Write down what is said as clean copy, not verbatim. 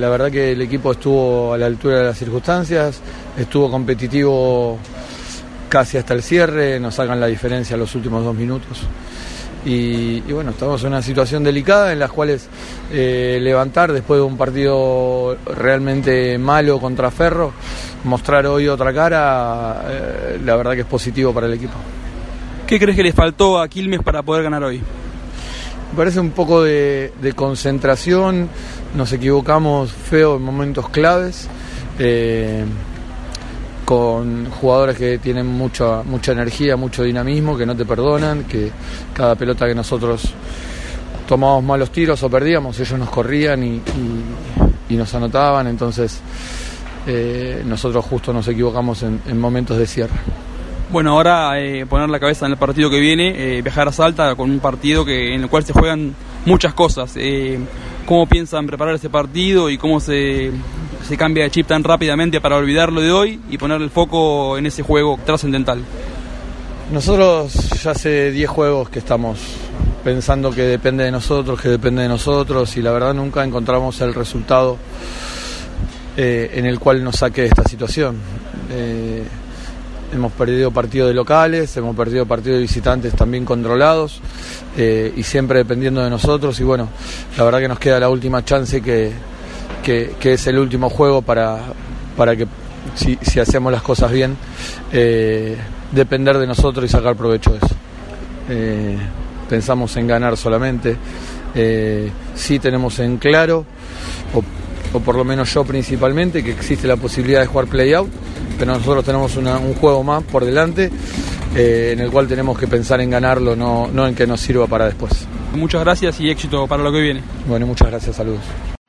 La verdad que el equipo estuvo a la altura de las circunstancias, estuvo competitivo casi hasta el cierre, nos sacan la diferencia los últimos 2 minutos. Y bueno, estamos en una situación delicada en las cuales levantar después de un partido realmente malo contra Ferro, mostrar hoy otra cara, la verdad que es positivo para el equipo. ¿Qué crees que le faltó a Quilmes para poder ganar hoy? Me parece un poco de concentración, nos equivocamos feo en momentos claves, con jugadores que tienen mucha energía, mucho dinamismo, que no te perdonan, que cada pelota que nosotros tomábamos malos tiros o perdíamos, ellos nos corrían y nos anotaban, entonces nosotros justo nos equivocamos en momentos de cierre. Bueno, ahora poner la cabeza en el partido que viene, viajar a Salta con un partido en el cual se juegan muchas cosas. ¿Cómo piensan preparar ese partido y cómo se cambia de chip tan rápidamente para olvidarlo de hoy y poner el foco en ese juego trascendental? Nosotros ya hace 10 juegos que estamos pensando que depende de nosotros, y la verdad nunca encontramos el resultado en el cual nos saque de esta situación. Hemos perdido partidos de locales, hemos perdido partidos de visitantes también controlados, y siempre dependiendo de nosotros. Y bueno, la verdad que nos queda la última chance que es el último juego para que si hacemos las cosas bien, depender de nosotros y sacar provecho de eso. Pensamos en ganar solamente, sí tenemos en claro, o por lo menos yo principalmente, que existe la posibilidad de jugar play-out, pero nosotros tenemos un juego más por delante, en el cual tenemos que pensar en ganarlo, no en que nos sirva para después. Muchas gracias y éxito para lo que viene. Bueno, muchas gracias, saludos.